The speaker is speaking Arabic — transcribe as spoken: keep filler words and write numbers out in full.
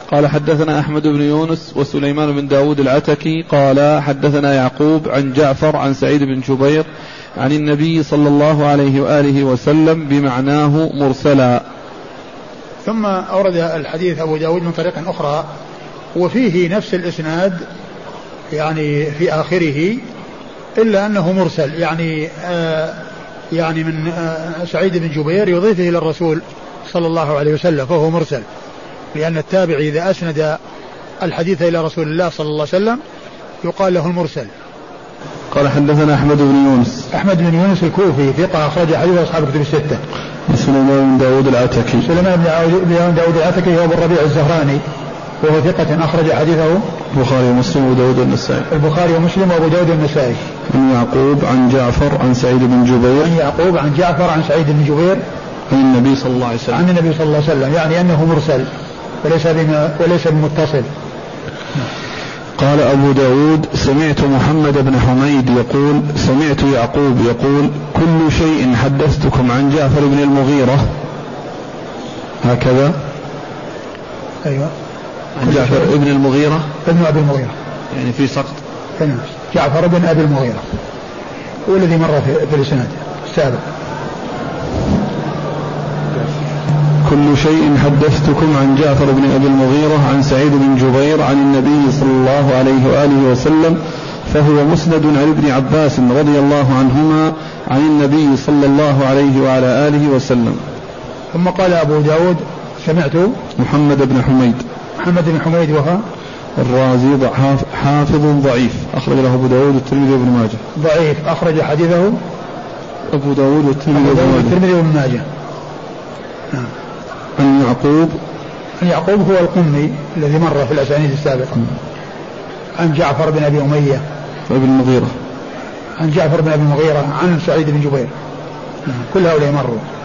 قال حدثنا أحمد بن يونس وسليمان بن داود العتكي قال حدثنا يعقوب عن جعفر عن سعيد بن جبير عن النبي صلى الله عليه وآله وسلم بمعناه مرسلا. ثم أورد الحديث أبو داود من طريق أخرى وفيه نفس الإسناد يعني في آخره إلا أنه مرسل يعني آه يعني من آه سعيد بن جبير يضيفه إلى الرسول صلى الله عليه وسلم فهو مرسل، لأن التابع إذا أسند الحديث إلى رسول الله صلى الله عليه وسلم يقال له المرسل. قال حدثنا أحمد بن يونس أحمد بن يونس الكوفي ثقة أخرج حديث أصحاب الكتب الستة. سليمان بن داود العتكي سليمان بن داود العتكي هو أبو الربيع الزهراني وهو ثقة أخرج حديثه البخاري ومسلم وأبو داود النسائي. البخاري ومسلم وأبو داود النسائي. عن يعقوب عن جعفر عن سعيد بن جبير. عن يعقوب عن جعفر عن سعيد بن جبير. عن النبي صلى الله عليه وسلم. عن النبي صلى الله عليه وسلم يعني أنه مرسل وليس بما وليس بمتصل. قال أبو داود سمعت محمد بن حميد يقول سمعت يعقوب يقول كل شيء حدثتكم عن جعفر بن المغيرة هكذا. أيوة. عن جعفر بن المغيرة ابن أبي المغيرة يعني في سقط. جعفر بن أبي المغيرة والذي مر في الإسناد السابق. كل شيء حدثتكم عن جعفر بن أبي المغيرة عن سعيد بن جبير عن النبي صلى الله عليه وآله وسلم فهو مسند عن ابن عباس رضي الله عنهما عن النبي صلى الله عليه وعلى آله وسلم. ثم قال أبو داود سمعت محمد بن حميد. محمد بن حميد وهو الرازي حافظ ضعيف أخرج له أبو داود والترمذي وابن ماجه. ضعيف أخرج حديثه أبو داود والترمذي وابن ماجه. نعم. عن يعقوب عن يعقوب هو القمي الذي مر في الأسانيد السابقة. عن جعفر بن أبي أمية ابن المغيرة. عن جعفر بن أبي المغيرة عن سعيد بن جبير. كل هؤلاء مروا.